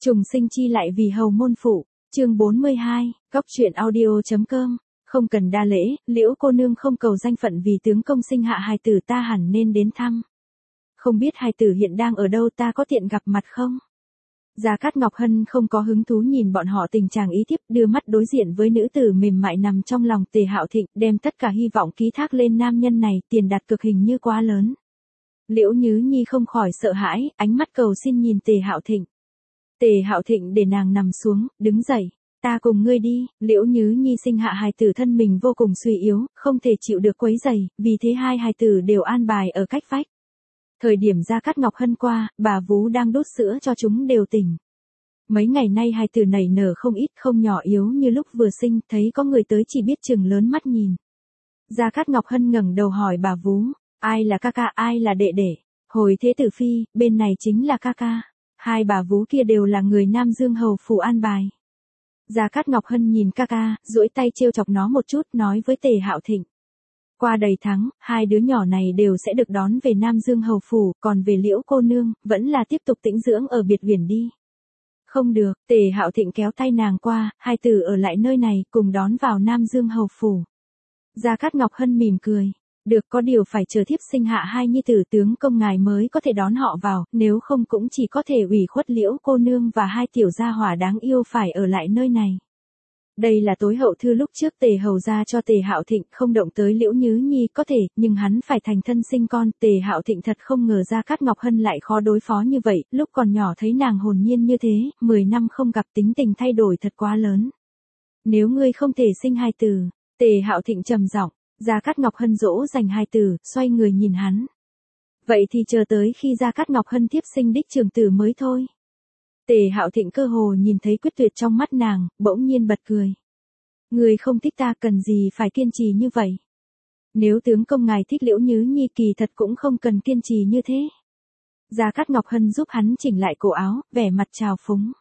Trùng sinh chi lại vì hầu môn phụ, chương 42, góc truyện audio.com, không cần đa lễ, Liễu cô nương không cầu danh phận vì tướng công sinh hạ hài tử ta hẳn nên đến thăm. Không biết hài tử hiện đang ở đâu, ta có tiện gặp mặt không? Gia Cát Ngọc Hân không có hứng thú nhìn bọn họ tình trạng ý thiếp, đưa mắt đối diện với nữ tử mềm mại nằm trong lòng Tề Hạo Thịnh, đem tất cả hy vọng ký thác lên nam nhân này, tiền đặt cược hình như quá lớn. Liễu Nhứ Nhi không khỏi sợ hãi, ánh mắt cầu xin nhìn Tề Hạo Thịnh. Tề Hạo Thịnh để nàng nằm xuống, đứng dậy, ta cùng ngươi đi. Liễu Nhứ Nhi sinh hạ hài tử thân mình vô cùng suy yếu, không thể chịu được quấy rầy, vì thế hai hài tử đều an bài ở cách vách. Thời điểm Gia Cát Ngọc Hân qua, bà vú đang đút sữa cho chúng đều tỉnh. Mấy ngày nay hai tử nảy nở không ít, không nhỏ yếu như lúc vừa sinh, thấy có người tới chỉ biết chừng lớn mắt nhìn. Gia Cát Ngọc Hân ngẩng đầu hỏi bà vú, ai là ca ca, ai là đệ đệ? Hồi thế tử phi, bên này chính là ca ca. Hai bà vú kia đều là người Nam Dương hầu phủ an bài. Gia Cát Ngọc Hân nhìn ca ca, duỗi tay trêu chọc nó một chút, nói với Tề Hạo Thịnh. Qua đầy tháng, hai đứa nhỏ này đều sẽ được đón về Nam Dương hầu phủ, còn về Liễu cô nương, vẫn là tiếp tục tĩnh dưỡng ở biệt viện đi. Không được, Tề Hạo Thịnh kéo tay nàng qua, hai tử ở lại nơi này, cùng đón vào Nam Dương hầu phủ. Gia Cát Ngọc Hân mỉm cười. Được, có điều phải chờ thiếp sinh hạ hai nhi tử tướng công ngài mới có thể đón họ vào, nếu không cũng chỉ có thể ủy khuất Liễu cô nương và hai tiểu gia hỏa đáng yêu phải ở lại nơi này. Đây là tối hậu thư lúc trước Tề hầu ra cho Tề Hạo Thịnh, không động tới Liễu Nhứ Nhi có thể, nhưng hắn phải thành thân sinh con. Tề Hạo Thịnh thật không ngờ Gia Cát Ngọc Hân lại khó đối phó như vậy, lúc còn nhỏ thấy nàng hồn nhiên như thế, 10 năm không gặp tính tình thay đổi thật quá lớn. Nếu ngươi không thể sinh hai tử, Tề Hạo Thịnh trầm giọng. Gia Cát Ngọc Hân dỗ dành hai tử, xoay người nhìn hắn. Vậy thì chờ tới khi Gia Cát Ngọc Hân tiếp sinh đích trưởng tử mới thôi. Tề Hạo Thịnh cơ hồ nhìn thấy quyết tuyệt trong mắt nàng, bỗng nhiên bật cười. Người không thích ta cần gì phải kiên trì như vậy. Nếu tướng công ngài thích Liễu Nhứ Nhi kỳ thật cũng không cần kiên trì như thế. Gia Cát Ngọc Hân giúp hắn chỉnh lại cổ áo, vẻ mặt trào phúng.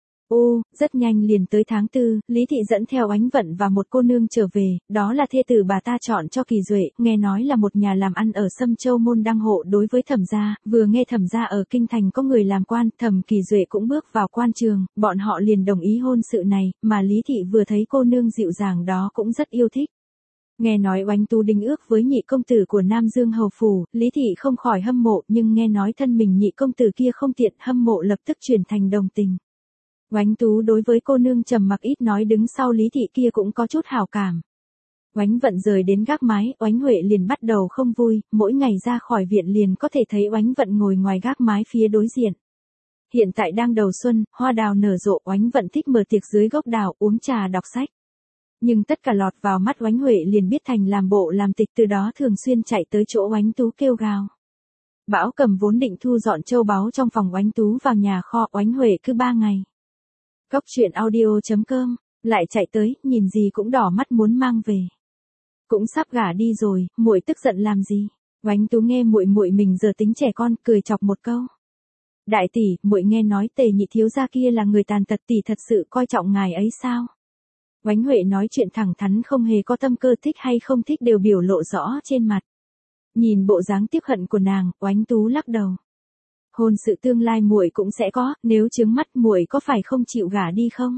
Rất nhanh liền tới tháng 4, Lý Thị dẫn theo Oánh Vận và một cô nương trở về, đó là thê tử bà ta chọn cho Kỳ Duệ, nghe nói là một nhà làm ăn ở Sâm Châu môn đăng hộ đối với Thẩm gia, vừa nghe Thẩm gia ở Kinh Thành có người làm quan, Thẩm Kỳ Duệ cũng bước vào quan trường, bọn họ liền đồng ý hôn sự này, mà Lý Thị vừa thấy cô nương dịu dàng đó cũng rất yêu thích. Nghe nói Oánh Tú đính ước với nhị công tử của Nam Dương hầu phủ, Lý Thị không khỏi hâm mộ, nhưng nghe nói thân mình nhị công tử kia không tiện, hâm mộ lập tức chuyển thành đồng tình. Oánh Tú đối với cô nương trầm mặc ít nói đứng sau Lý Thị kia cũng có chút hảo cảm. Oánh Vận rời đến gác mái, Oánh Huệ liền bắt đầu không vui, mỗi ngày ra khỏi viện liền có thể thấy Oánh Vận ngồi ngoài gác mái phía đối diện. Hiện tại đang đầu xuân, hoa đào nở rộ, Oánh Vận thích mở tiệc dưới gốc đào, uống trà đọc sách. Nhưng tất cả lọt vào mắt Oánh Huệ liền biết thành làm bộ làm tịch, từ đó thường xuyên chạy tới chỗ Oánh Tú kêu gào. Bão Cầm vốn định thu dọn châu báu trong phòng Oánh Tú vào nhà kho, Oánh Huệ cứ 3 ngày. Góc truyện audio.com, lại chạy tới, nhìn gì cũng đỏ mắt muốn mang về. Cũng sắp gả đi rồi, muội tức giận làm gì? Oánh Tú nghe muội mình giờ tính trẻ con, cười chọc một câu. Đại tỷ, muội nghe nói Tề nhị thiếu gia kia là người tàn tật, tỷ thật sự coi trọng ngài ấy sao? Oánh Huệ nói chuyện thẳng thắn, không hề có tâm cơ, thích hay không thích đều biểu lộ rõ trên mặt. Nhìn bộ dáng tiếc hận của nàng, Oánh Tú lắc đầu. Hôn sự tương lai muội cũng sẽ có, nếu chướng mắt muội có phải không chịu gả đi không?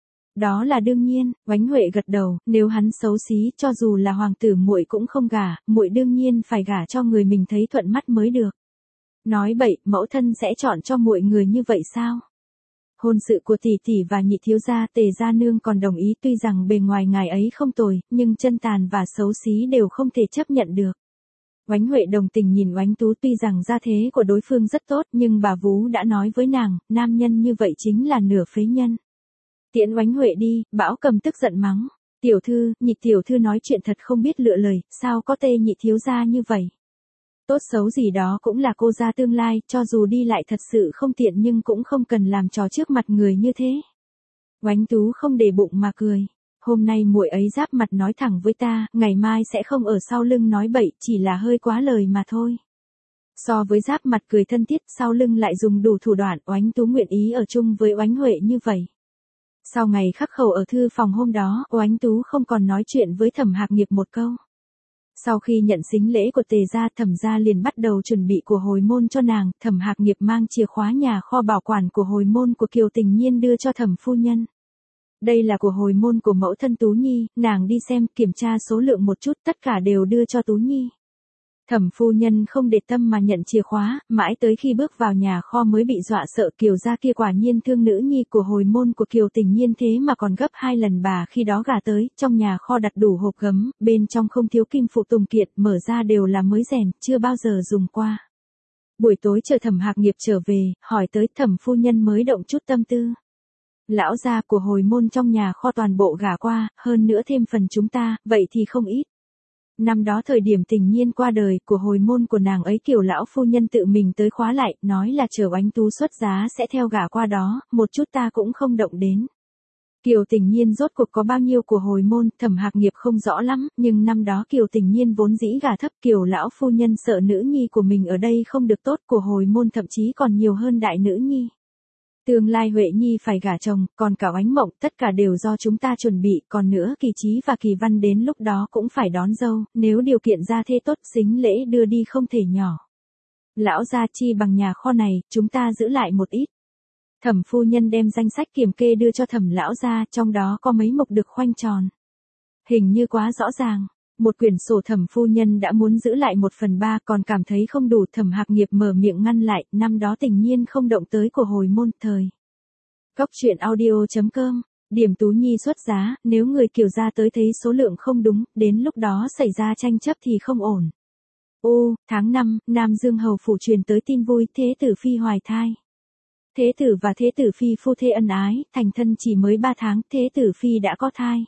Đó là đương nhiên, Oánh Huệ gật đầu, nếu hắn xấu xí, cho dù là hoàng tử muội cũng không gả, muội đương nhiên phải gả cho người mình thấy thuận mắt mới được. Nói bậy, mẫu thân sẽ chọn cho muội người như vậy sao? Hôn sự của tỷ tỷ và nhị thiếu gia Tề gia nương còn đồng ý, tuy rằng bề ngoài ngài ấy không tồi, nhưng chân tàn và xấu xí đều không thể chấp nhận được. Oánh Huệ đồng tình nhìn Oánh Tú, tuy rằng gia thế của đối phương rất tốt, nhưng bà vú đã nói với nàng, nam nhân như vậy chính là nửa phế nhân. Tiễn Oánh Huệ đi, Bão Cầm tức giận mắng. Tiểu thư, nhị tiểu thư nói chuyện thật không biết lựa lời, sao có Tề nhị thiếu gia như vậy? Tốt xấu gì đó cũng là cô gia tương lai, cho dù đi lại thật sự không tiện nhưng cũng không cần làm trò trước mặt người như thế. Oánh Tú không để bụng mà cười. Hôm nay muội ấy giáp mặt nói thẳng với ta, ngày mai sẽ không ở sau lưng nói bậy, chỉ là hơi quá lời mà thôi. So với giáp mặt cười thân thiết, sau lưng lại dùng đủ thủ đoạn, Oánh Tú nguyện ý ở chung với Oánh Huệ như vậy. Sau ngày khắc khẩu ở thư phòng hôm đó, Oánh Tú không còn nói chuyện với Thẩm Hạc Nghiệp một câu. Sau khi nhận sính lễ của Tề gia, Thẩm gia liền bắt đầu chuẩn bị của hồi môn cho nàng, Thẩm Hạc Nghiệp mang chìa khóa nhà kho bảo quản của hồi môn của Kiều Tình Nhiên đưa cho Thẩm phu nhân. Đây là của hồi môn của mẫu thân Tú Nhi, nàng đi xem, kiểm tra số lượng một chút, tất cả đều đưa cho Tú Nhi. Thẩm phu nhân không để tâm mà nhận chìa khóa, mãi tới khi bước vào nhà kho mới bị dọa sợ, Kiều gia kia quả nhiên thương nữ nhi của hồi môn của Kiều Tình Nhiên thế mà còn gấp 2 lần bà khi đó gả tới, trong nhà kho đặt đủ hộp gấm, bên trong không thiếu kim phụ tùng kiện, mở ra đều là mới rèn, chưa bao giờ dùng qua. Buổi tối chờ Thẩm Hạc Nghiệp trở về, hỏi tới, Thẩm phu nhân mới động chút tâm tư. Lão gia của hồi môn trong nhà kho toàn bộ gả qua, hơn nữa thêm phần chúng ta, vậy thì không ít. Năm đó thời điểm Tình Nhiên qua đời, của hồi môn của nàng ấy Kiều lão phu nhân tự mình tới khóa lại, nói là chờ Oánh Tú xuất giá sẽ theo gả qua đó, một chút ta cũng không động đến. Kiều Tình Nhiên rốt cuộc có bao nhiêu của hồi môn, Thẩm Hạc Nghiệp không rõ lắm, nhưng năm đó Kiều Tình Nhiên vốn dĩ gả thấp, Kiều lão phu nhân sợ nữ nhi của mình ở đây không được tốt, của hồi môn thậm chí còn nhiều hơn đại nữ nhi. Tương lai Huệ Nhi phải gả chồng, còn cả Oánh Mộng, tất cả đều do chúng ta chuẩn bị, còn nữa Kỳ Chí và Kỳ Văn đến lúc đó cũng phải đón dâu, nếu điều kiện gia thê tốt, sính lễ đưa đi không thể nhỏ. Lão gia chi bằng nhà kho này, chúng ta giữ lại một ít. Thẩm phu nhân đem danh sách kiểm kê đưa cho Thẩm lão gia, trong đó có mấy mục được khoanh tròn. Hình như quá rõ ràng. Một quyển sổ Thẩm phu nhân đã muốn giữ lại 1/3, còn cảm thấy không đủ, Thẩm Hạc Nghiệp mở miệng ngăn lại, năm đó Tình Nhiên không động tới của hồi môn, thời. Cóc truyện audio.com, điểm Tú Nhi xuất giá, nếu người Kiều gia tới thấy số lượng không đúng, đến lúc đó xảy ra tranh chấp thì không ổn. Tháng 5, Nam Dương Hầu phủ truyền tới tin vui, Thế tử phi hoài thai. Thế tử và Thế tử phi phu thê ân ái, thành thân chỉ mới 3 tháng, Thế tử phi đã có thai.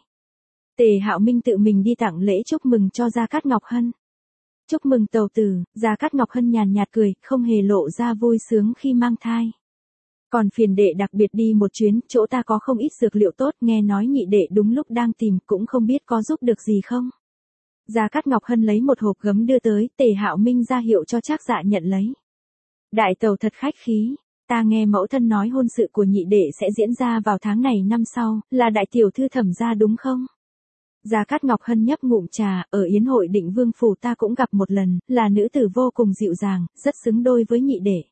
Tề Hạo Minh tự mình đi tặng lễ chúc mừng cho Gia Cát Ngọc Hân. Chúc mừng tàu tử, Gia Cát Ngọc Hân nhàn nhạt cười, không hề lộ ra vui sướng khi mang thai. Còn phiền đệ đặc biệt đi một chuyến, chỗ ta có không ít dược liệu tốt, nghe nói nhị đệ đúng lúc đang tìm, cũng không biết có giúp được gì không. Gia Cát Ngọc Hân lấy một hộp gấm đưa tới, Tề Hạo Minh ra hiệu cho Trác Dạ nhận lấy. Đại tàu thật khách khí, ta nghe mẫu thân nói hôn sự của nhị đệ sẽ diễn ra vào tháng này năm sau, là đại tiểu thư Thẩm gia đúng không? Gia Cát Ngọc Hân nhấp ngụm trà, ở yến hội Định Vương phủ ta cũng gặp một lần, là nữ tử vô cùng dịu dàng, rất xứng đôi với nhị đệ.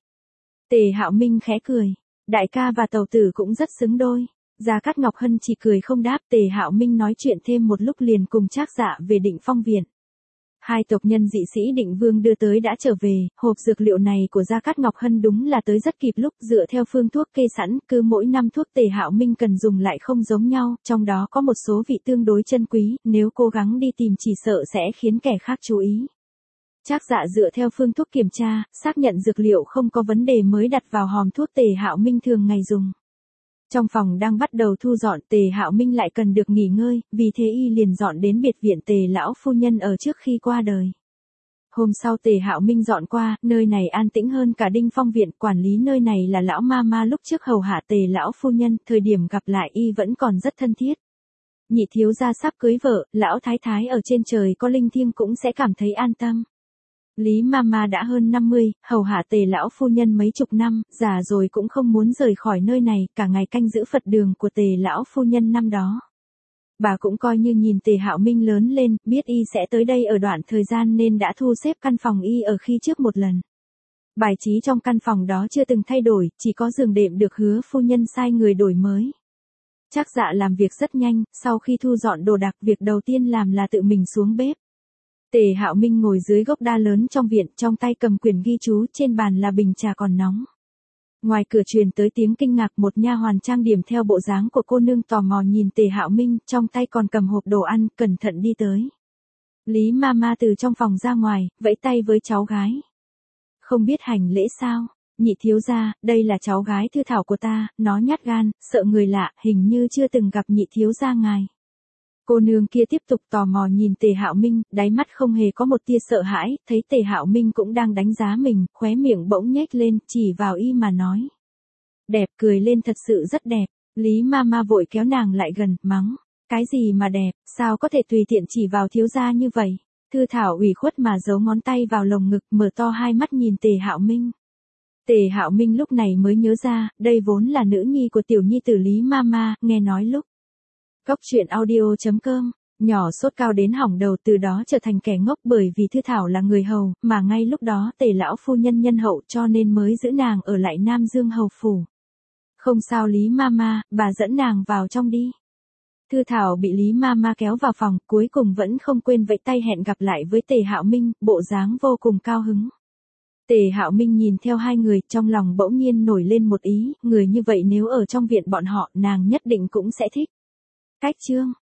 Tề Hạo Minh khẽ cười, đại ca và tàu tử cũng rất xứng đôi. Gia Cát Ngọc Hân chỉ cười không đáp, Tề Hạo Minh nói chuyện thêm một lúc liền cùng Trác Dạ về Định Phong viện. Hai tộc nhân dị sĩ Định Vương đưa tới đã trở về, hộp dược liệu này của Gia Cát Ngọc Hân đúng là tới rất kịp lúc, dựa theo phương thuốc kê sẵn, cứ mỗi năm thuốc Tề Hạo Minh cần dùng lại không giống nhau, trong đó có một số vị tương đối chân quý, nếu cố gắng đi tìm chỉ sợ sẽ khiến kẻ khác chú ý. Trác Dạ dựa theo phương thuốc kiểm tra, xác nhận dược liệu không có vấn đề mới đặt vào hòm thuốc Tề Hạo Minh thường ngày dùng. Trong phòng đang bắt đầu thu dọn, Tề Hạo Minh lại cần được nghỉ ngơi, vì thế y liền dọn đến biệt viện Tề lão phu nhân ở trước khi qua đời. Hôm sau Tề Hạo Minh dọn qua, nơi này an tĩnh hơn cả Đinh Phong viện, quản lý nơi này là lão ma lúc trước hầu hạ Tề lão phu nhân, thời điểm gặp lại y vẫn còn rất thân thiết. Nhị thiếu gia sắp cưới vợ, lão thái thái ở trên trời có linh thiêng cũng sẽ cảm thấy an tâm. Lý Mama đã hơn 50, hầu hạ Tề lão phu nhân mấy chục năm, già rồi cũng không muốn rời khỏi nơi này, cả ngày canh giữ Phật đường của Tề lão phu nhân năm đó. Bà cũng coi như nhìn Tề Hạo Minh lớn lên, biết y sẽ tới đây ở đoạn thời gian nên đã thu xếp căn phòng y ở khi trước một lần. Bài trí trong căn phòng đó chưa từng thay đổi, chỉ có giường đệm được Hứa phu nhân sai người đổi mới. Trác Dạ làm việc rất nhanh, sau khi thu dọn đồ đạc, việc đầu tiên làm là tự mình xuống bếp. Tề Hạo Minh ngồi dưới gốc đa lớn trong viện, trong tay cầm quyển ghi chú, trên bàn là bình trà còn nóng. Ngoài cửa truyền tới tiếng kinh ngạc, một nha hoàn trang điểm theo bộ dáng của cô nương tò mò nhìn Tề Hạo Minh, trong tay còn cầm hộp đồ ăn, cẩn thận đi tới. Lý Mama từ trong phòng ra ngoài, vẫy tay với cháu gái. Không biết hành lễ sao? Nhị thiếu gia, đây là cháu gái Thư Thảo của ta, nó nhát gan, sợ người lạ, hình như chưa từng gặp nhị thiếu gia ngài. Cô nương kia tiếp tục tò mò nhìn Tề Hạo Minh, đáy mắt không hề có một tia sợ hãi, thấy Tề Hạo Minh cũng đang đánh giá mình, khóe miệng bỗng nhếch lên, chỉ vào y mà nói. Đẹp, cười lên thật sự rất đẹp. Lý Mama vội kéo nàng lại gần, mắng. Cái gì mà đẹp, sao có thể tùy tiện chỉ vào thiếu gia như vậy? Thư Thảo ủy khuất mà giấu ngón tay vào lồng ngực, mở to hai mắt nhìn Tề Hạo Minh. Tề Hạo Minh lúc này mới nhớ ra, đây vốn là nữ nhi của tiểu nhi tử Lý Mama, nghe nói lúc. Cóc truyện audio.com, Nhỏ sốt cao đến hỏng đầu, từ đó trở thành kẻ ngốc, bởi vì Thư Thảo là người hầu, mà ngay lúc đó Tề lão phu nhân nhân hậu cho nên mới giữ nàng ở lại Nam Dương hầu phủ. Không sao Lý Mama, bà dẫn nàng vào trong đi. Thư Thảo bị Lý Mama kéo vào phòng, cuối cùng vẫn không quên vẫy tay hẹn gặp lại với Tề Hạo Minh, bộ dáng vô cùng cao hứng. Tề Hạo Minh nhìn theo hai người, trong lòng bỗng nhiên nổi lên một ý, người như vậy nếu ở trong viện bọn họ, nàng nhất định cũng sẽ thích. Cách chương